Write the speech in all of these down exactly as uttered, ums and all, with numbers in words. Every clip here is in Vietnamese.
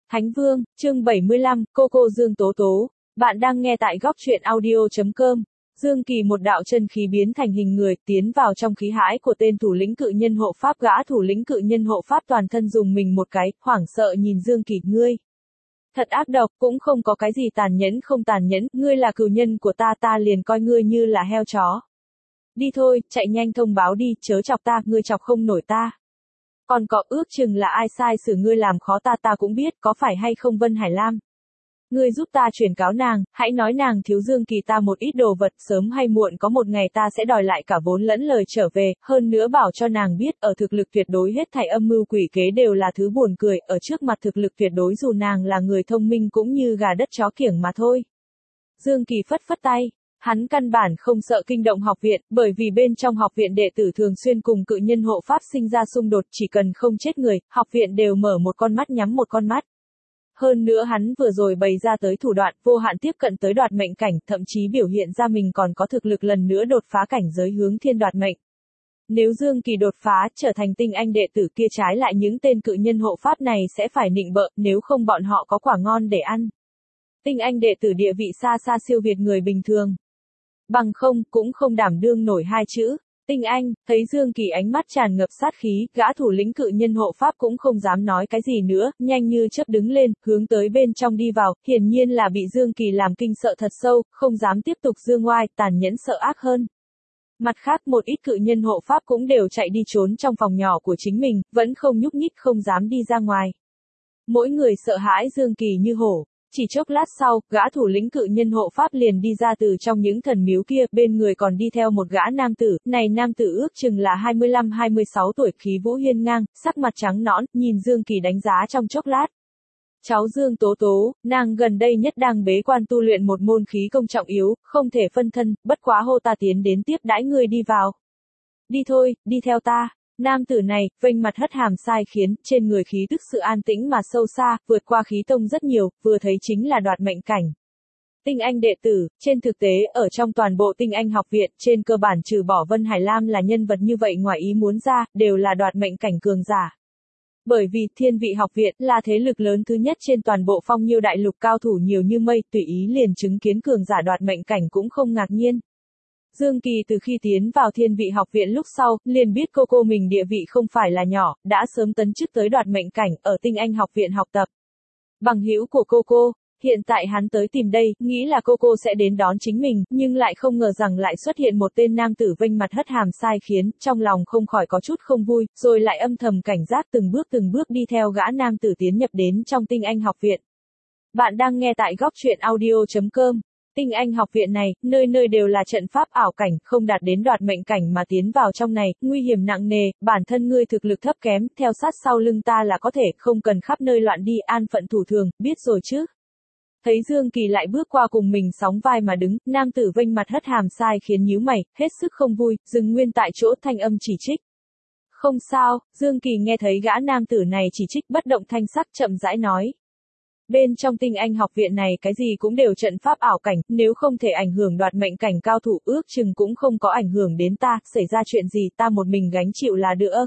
Thánh Vương, chương bảy mươi lăm, cô cô Dương Tố Tố. Bạn đang nghe tại góc truyện audio chấm com. Dương Kỳ một đạo chân khí biến thành hình người, tiến vào trong khí hãi của tên thủ lĩnh cự nhân hộ pháp. Gã thủ lĩnh cự nhân hộ pháp toàn thân dùng mình một cái, hoảng sợ nhìn Dương Kỳ, ngươi. Thật ác độc, cũng không có cái gì tàn nhẫn không tàn nhẫn, ngươi là cừu nhân của ta, ta liền coi ngươi như là heo chó. Đi thôi, chạy nhanh thông báo đi, chớ chọc ta, ngươi chọc không nổi ta. Còn có ước chừng là ai sai xử ngươi làm khó ta ta cũng biết, có phải hay không Vân Hải Lam? Ngươi giúp ta truyền cáo nàng, hãy nói nàng thiếu Dương Kỳ ta một ít đồ vật, sớm hay muộn có một ngày ta sẽ đòi lại cả vốn lẫn lời trở về, hơn nữa bảo cho nàng biết, ở thực lực tuyệt đối hết thảy âm mưu quỷ kế đều là thứ buồn cười, ở trước mặt thực lực tuyệt đối dù nàng là người thông minh cũng như gà đất chó kiểng mà thôi. Dương Kỳ phất phất tay. Hắn căn bản không sợ kinh động học viện, bởi vì bên trong học viện đệ tử thường xuyên cùng cự nhân hộ pháp sinh ra xung đột, chỉ cần không chết người, học viện đều mở một con mắt nhắm một con mắt. Hơn nữa hắn vừa rồi bày ra tới thủ đoạn, vô hạn tiếp cận tới đoạt mệnh cảnh, thậm chí biểu hiện ra mình còn có thực lực lần nữa đột phá cảnh giới hướng thiên đoạt mệnh. Nếu Dương Kỳ đột phá, trở thành tinh anh đệ tử kia trái lại những tên cự nhân hộ pháp này sẽ phải nịnh bợ, nếu không bọn họ có quả ngon để ăn. Tinh anh đệ tử địa vị xa xa siêu việt người bình thường. Bằng không, cũng không đảm đương nổi hai chữ. Tinh Anh, thấy Dương Kỳ ánh mắt tràn ngập sát khí, gã thủ lĩnh cự nhân hộ pháp cũng không dám nói cái gì nữa, nhanh như chớp đứng lên, hướng tới bên trong đi vào, hiển nhiên là bị Dương Kỳ làm kinh sợ thật sâu, không dám tiếp tục dương ngoai, tàn nhẫn sợ ác hơn. Mặt khác một ít cự nhân hộ pháp cũng đều chạy đi trốn trong phòng nhỏ của chính mình, vẫn không nhúc nhích không dám đi ra ngoài. Mỗi người sợ hãi Dương Kỳ như hổ. Chỉ chốc lát sau, gã thủ lĩnh cự nhân hộ pháp liền đi ra từ trong những thần miếu kia, bên người còn đi theo một gã nam tử, này nam tử ước chừng là hai mươi lăm hai mươi sáu tuổi, khí vũ hiên ngang, sắc mặt trắng nõn, nhìn Dương Kỳ đánh giá trong chốc lát. Cháu Dương Tố Tố, nàng gần đây nhất đang bế quan tu luyện một môn khí công trọng yếu, không thể phân thân, bất quá hô ta tiến đến tiếp đãi ngươi đi vào. Đi thôi, đi theo ta. Nam tử này, vênh mặt hất hàm sai khiến, trên người khí tức sự an tĩnh mà sâu xa, vượt qua khí tông rất nhiều, vừa thấy chính là đoạt mệnh cảnh. Tinh anh đệ tử, trên thực tế, ở trong toàn bộ tinh anh học viện, trên cơ bản trừ bỏ Vân Hải Lam là nhân vật như vậy ngoài ý muốn ra, đều là đoạt mệnh cảnh cường giả. Bởi vì, thiên vị học viện, là thế lực lớn thứ nhất trên toàn bộ phong nhiêu đại lục cao thủ nhiều như mây, tùy ý liền chứng kiến cường giả đoạt mệnh cảnh cũng không ngạc nhiên. Dương Kỳ từ khi tiến vào thiên vị học viện lúc sau, liền biết cô cô mình địa vị không phải là nhỏ, đã sớm tấn chức tới đoạt mệnh cảnh, ở tinh anh học viện học tập. Bằng hữu của cô cô, hiện tại hắn tới tìm đây, nghĩ là cô cô sẽ đến đón chính mình, nhưng lại không ngờ rằng lại xuất hiện một tên nam tử vênh mặt hất hàm sai khiến, trong lòng không khỏi có chút không vui, rồi lại âm thầm cảnh giác từng bước từng bước đi theo gã nam tử tiến nhập đến trong tinh anh học viện. Bạn đang nghe tại góc truyện audio chấm com. Tinh anh học viện này, nơi nơi đều là trận pháp ảo cảnh, không đạt đến đoạt mệnh cảnh mà tiến vào trong này, nguy hiểm nặng nề, bản thân ngươi thực lực thấp kém, theo sát sau lưng ta là có thể, không cần khắp nơi loạn đi, an phận thủ thường, biết rồi chứ. Thấy Dương Kỳ lại bước qua cùng mình sóng vai mà đứng, nam tử vênh mặt hất hàm sai khiến nhíu mày, hết sức không vui, dừng nguyên tại chỗ thanh âm chỉ trích. Không sao, Dương Kỳ nghe thấy gã nam tử này chỉ trích bất động thanh sắc chậm rãi nói. Bên trong tinh anh học viện này cái gì cũng đều trận pháp ảo cảnh, nếu không thể ảnh hưởng đoạt mệnh cảnh cao thủ ước chừng cũng không có ảnh hưởng đến ta, xảy ra chuyện gì ta một mình gánh chịu là được.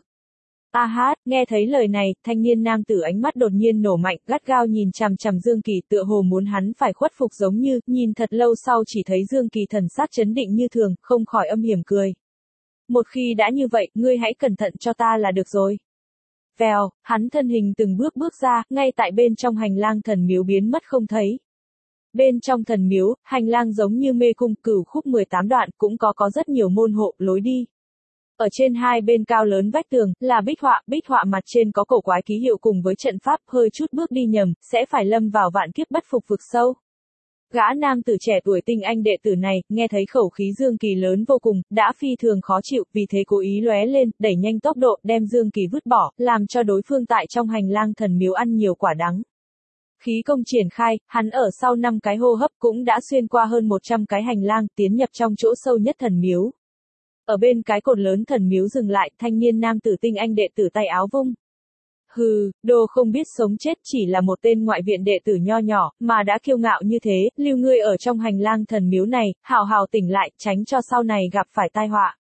A hát, nghe thấy lời này, thanh niên nam tử ánh mắt đột nhiên nổ mạnh, gắt gao nhìn chằm chằm Dương Kỳ tựa hồ muốn hắn phải khuất phục giống như, nhìn thật lâu sau chỉ thấy Dương Kỳ thần sắc chấn định như thường, không khỏi âm hiểm cười. Một khi đã như vậy, ngươi hãy cẩn thận cho ta là được rồi. Vèo, hắn thân hình từng bước bước ra, ngay tại bên trong hành lang thần miếu biến mất không thấy. Bên trong thần miếu, hành lang giống như mê cung cửu khúc mười tám đoạn, cũng có có rất nhiều môn hộ, lối đi. Ở trên hai bên cao lớn vách tường, là bích họa, bích họa mặt trên có cổ quái ký hiệu cùng với trận pháp, hơi chút bước đi nhầm, sẽ phải lâm vào vạn kiếp bất phục vực sâu. Gã nam tử trẻ tuổi tinh anh đệ tử này, nghe thấy khẩu khí Dương Kỳ lớn vô cùng, đã phi thường khó chịu, vì thế cố ý lóe lên, đẩy nhanh tốc độ, đem Dương Kỳ vứt bỏ, làm cho đối phương tại trong hành lang thần miếu ăn nhiều quả đắng. Khí công triển khai, hắn ở sau năm cái hô hấp cũng đã xuyên qua hơn một trăm cái hành lang, tiến nhập trong chỗ sâu nhất thần miếu. Ở bên cái cột lớn thần miếu dừng lại, thanh niên nam tử tinh anh đệ tử tay áo vung. Hừ, đồ không biết sống chết chỉ là một tên ngoại viện đệ tử nho nhỏ, mà đã kiêu ngạo như thế, lưu ngươi ở trong hành lang thần miếu này, hào hào tỉnh lại, tránh cho sau này gặp phải tai họa.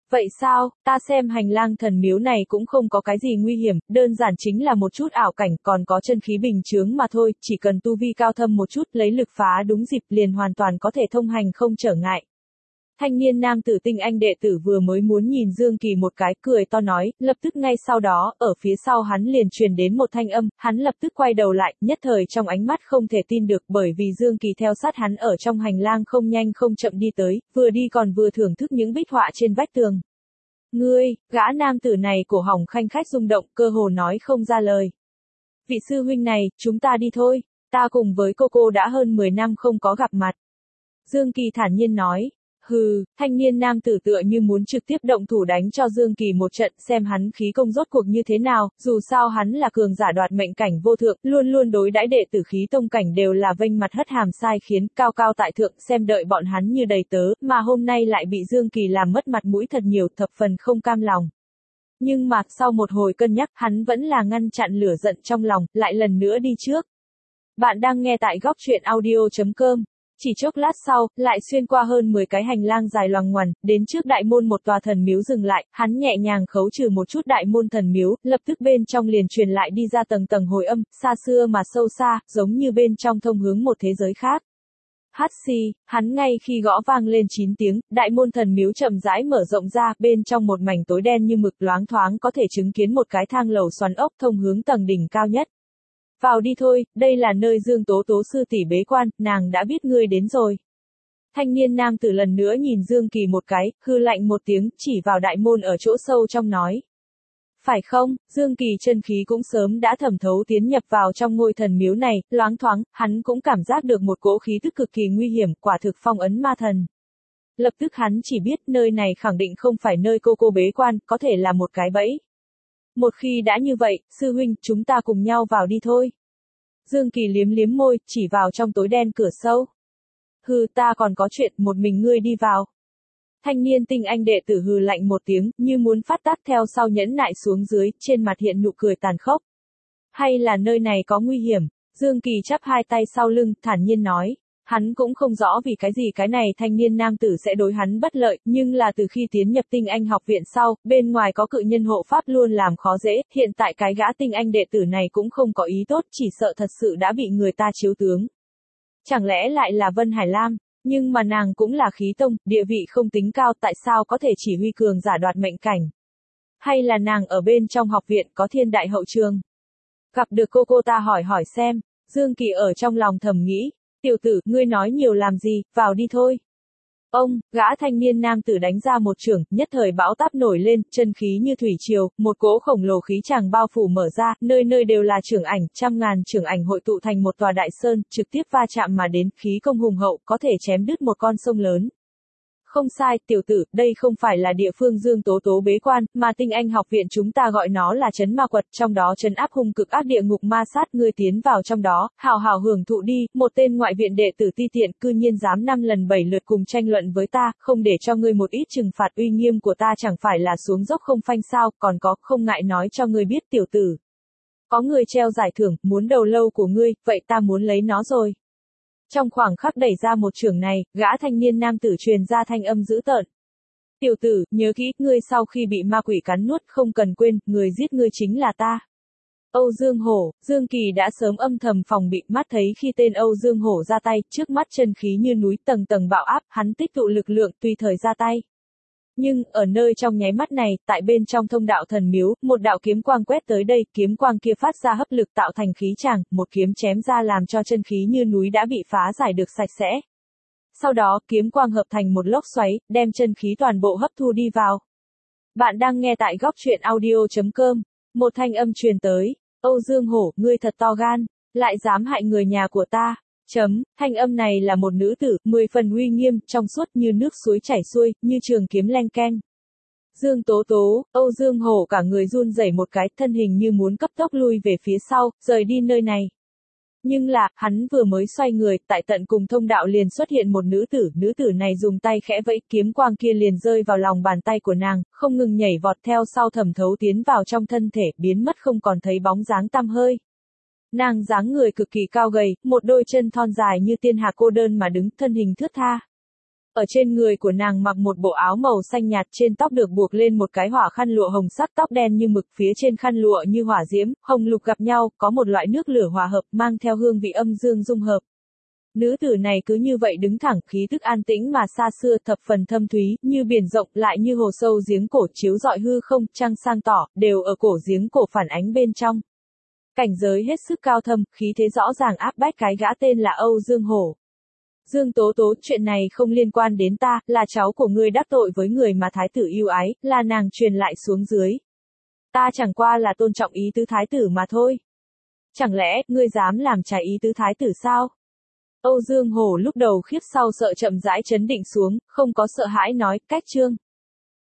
Vậy sao, ta xem hành lang thần miếu này cũng không có cái gì nguy hiểm, đơn giản chính là một chút ảo cảnh, còn có chân khí bình chướng mà thôi, chỉ cần tu vi cao thâm một chút, lấy lực phá đúng dịp liền hoàn toàn có thể thông hành không trở ngại. Thanh niên nam tử tinh anh đệ tử vừa mới muốn nhìn Dương Kỳ một cái, cười to nói, lập tức ngay sau đó, ở phía sau hắn liền truyền đến một thanh âm, hắn lập tức quay đầu lại, nhất thời trong ánh mắt không thể tin được bởi vì Dương Kỳ theo sát hắn ở trong hành lang không nhanh không chậm đi tới, vừa đi còn vừa thưởng thức những bích họa trên vách tường. Ngươi, gã nam tử này cổ họng khanh khách rung động, cơ hồ nói không ra lời. Vị sư huynh này, chúng ta đi thôi, ta cùng với cô cô đã hơn mười năm không có gặp mặt. Dương Kỳ thản nhiên nói. Hừ, thanh niên nam tử tựa như muốn trực tiếp động thủ đánh cho Dương Kỳ một trận xem hắn khí công rốt cuộc như thế nào, dù sao hắn là cường giả đoạt mệnh cảnh vô thượng, luôn luôn đối đãi đệ tử khí tông cảnh đều là vênh mặt hất hàm sai khiến, cao cao tại thượng xem đợi bọn hắn như đầy tớ, mà hôm nay lại bị Dương Kỳ làm mất mặt mũi thật nhiều, thập phần không cam lòng. Nhưng mà, sau một hồi cân nhắc, hắn vẫn là ngăn chặn lửa giận trong lòng, lại lần nữa đi trước. Bạn đang nghe tại góc truyện audio chấm com. Chỉ chốc lát sau, lại xuyên qua hơn mười cái hành lang dài loằng ngoằn, đến trước đại môn một tòa thần miếu dừng lại, hắn nhẹ nhàng khấu trừ một chút đại môn thần miếu, lập tức bên trong liền truyền lại đi ra tầng tầng hồi âm, xa xưa mà sâu xa, giống như bên trong thông hướng một thế giới khác. Hát xì, hắn ngay khi gõ vang lên chín tiếng, đại môn thần miếu chậm rãi mở rộng ra, bên trong một mảnh tối đen như mực loáng thoáng có thể chứng kiến một cái thang lầu xoắn ốc thông hướng tầng đỉnh cao nhất. Vào đi thôi, đây là nơi Dương Tố Tố sư tỷ bế quan, nàng đã biết ngươi đến rồi. Thanh niên nam tử lần nữa nhìn Dương Kỳ một cái, hư lạnh một tiếng, chỉ vào đại môn ở chỗ sâu trong nói. Phải không, Dương Kỳ chân khí cũng sớm đã thẩm thấu tiến nhập vào trong ngôi thần miếu này, loáng thoáng, hắn cũng cảm giác được một cỗ khí tức cực kỳ nguy hiểm, quả thực phong ấn ma thần. Lập tức hắn chỉ biết nơi này khẳng định không phải nơi cô cô bế quan, có thể là một cái bẫy. Một khi đã như vậy, sư huynh, chúng ta cùng nhau vào đi thôi. Dương Kỳ liếm liếm môi, chỉ vào trong tối đen cửa sâu. Hừ, ta còn có chuyện, một mình ngươi đi vào. Thanh niên tinh anh đệ tử hừ lạnh một tiếng, như muốn phát tác theo sau nhẫn nại xuống dưới, trên mặt hiện nụ cười tàn khốc. Hay là nơi này có nguy hiểm? Dương Kỳ chắp hai tay sau lưng, thản nhiên nói. Hắn cũng không rõ vì cái gì cái này thanh niên nam tử sẽ đối hắn bất lợi, nhưng là từ khi tiến nhập tinh anh học viện sau, bên ngoài có cự nhân hộ pháp luôn làm khó dễ, hiện tại cái gã tinh anh đệ tử này cũng không có ý tốt, chỉ sợ thật sự đã bị người ta chiếu tướng. Chẳng lẽ lại là Vân Hải Lam, nhưng mà nàng cũng là khí tông, địa vị không tính cao, tại sao có thể chỉ huy cường giả đoạt mệnh cảnh? Hay là nàng ở bên trong học viện có thiên đại hậu trường? Gặp được cô cô ta hỏi hỏi xem, Dương Kỳ ở trong lòng thầm nghĩ. Tiểu tử, ngươi nói nhiều làm gì, vào đi thôi. Ông, gã thanh niên nam tử đánh ra một chưởng, nhất thời bão táp nổi lên, chân khí như thủy triều, một cỗ khổng lồ khí tràng bao phủ mở ra, nơi nơi đều là chưởng ảnh, trăm ngàn chưởng ảnh hội tụ thành một tòa đại sơn, trực tiếp va chạm mà đến, khí công hùng hậu, có thể chém đứt một con sông lớn. Không sai, tiểu tử, đây không phải là địa phương Dương Tố Tố bế quan, mà tinh anh học viện chúng ta gọi nó là trấn ma quật, trong đó trấn áp hung cực ác địa ngục ma sát, ngươi tiến vào trong đó, hào hào hưởng thụ đi, một tên ngoại viện đệ tử ti tiện, cư nhiên dám năm lần bảy lượt cùng tranh luận với ta, không để cho ngươi một ít trừng phạt, uy nghiêm của ta chẳng phải là xuống dốc không phanh sao, còn có, không ngại nói cho ngươi biết tiểu tử. Có người treo giải thưởng, muốn đầu lâu của ngươi, vậy ta muốn lấy nó rồi. Trong khoảng khắc đẩy ra một chưởng này, gã thanh niên nam tử truyền ra thanh âm dữ tợn. Tiểu tử, nhớ kỹ, ngươi sau khi bị ma quỷ cắn nuốt, không cần quên, người giết ngươi chính là ta. Âu Dương Hổ, Dương Kỳ đã sớm âm thầm phòng bị, mắt thấy khi tên Âu Dương Hổ ra tay, trước mắt chân khí như núi tầng tầng bạo áp, hắn tích tụ lực lượng, tùy thời ra tay. Nhưng, ở nơi trong nháy mắt này, tại bên trong thông đạo thần miếu, một đạo kiếm quang quét tới đây, kiếm quang kia phát ra hấp lực tạo thành khí tràng, một kiếm chém ra làm cho chân khí như núi đã bị phá giải được sạch sẽ. Sau đó, kiếm quang hợp thành một lốc xoáy, đem chân khí toàn bộ hấp thu đi vào. Bạn đang nghe tại góc truyện audio chấm com, một thanh âm truyền tới, Âu Dương Hổ, ngươi thật to gan, lại dám hại người nhà của ta. Chấm, thanh âm này là một nữ tử, mười phần uy nghiêm, trong suốt như nước suối chảy xuôi, như trường kiếm leng keng. Dương Tố Tố, Âu Dương Hổ cả người run rẩy một cái, thân hình như muốn cấp tốc lui về phía sau, rời đi nơi này. Nhưng là, hắn vừa mới xoay người, tại tận cùng thông đạo liền xuất hiện một nữ tử, nữ tử này dùng tay khẽ vẫy, kiếm quang kia liền rơi vào lòng bàn tay của nàng, không ngừng nhảy vọt theo sau thẩm thấu tiến vào trong thân thể, biến mất không còn thấy bóng dáng tăm hơi. Nàng dáng người cực kỳ cao gầy, một đôi chân thon dài như tiên hà cô đơn mà đứng, thân hình thướt tha. Ở trên người của nàng mặc một bộ áo màu xanh nhạt, trên tóc được buộc lên một cái hỏa khăn lụa hồng sắc, tóc đen như mực, phía trên khăn lụa như hỏa diễm, hồng lục gặp nhau, có một loại nước lửa hòa hợp, mang theo hương vị âm dương dung hợp. Nữ tử này cứ như vậy đứng thẳng, khí tức an tĩnh mà xa xưa, thập phần thâm thúy, như biển rộng, lại như hồ sâu giếng cổ, chiếu rọi hư không, trăng sang tỏ, đều ở cổ giếng cổ phản ánh bên trong. Cảnh giới hết sức cao thâm, khí thế rõ ràng áp bách cái gã tên là Âu Dương Hổ. Dương Tố Tố, chuyện này không liên quan đến ta, là cháu của ngươi đắc tội với người mà thái tử yêu ái, là nàng truyền lại xuống dưới. Ta chẳng qua là tôn trọng ý tứ thái tử mà thôi. Chẳng lẽ, ngươi dám làm trái ý tứ thái tử sao? Âu Dương Hổ lúc đầu khiếp sau sợ chậm rãi chấn định xuống, không có sợ hãi nói, cách trương.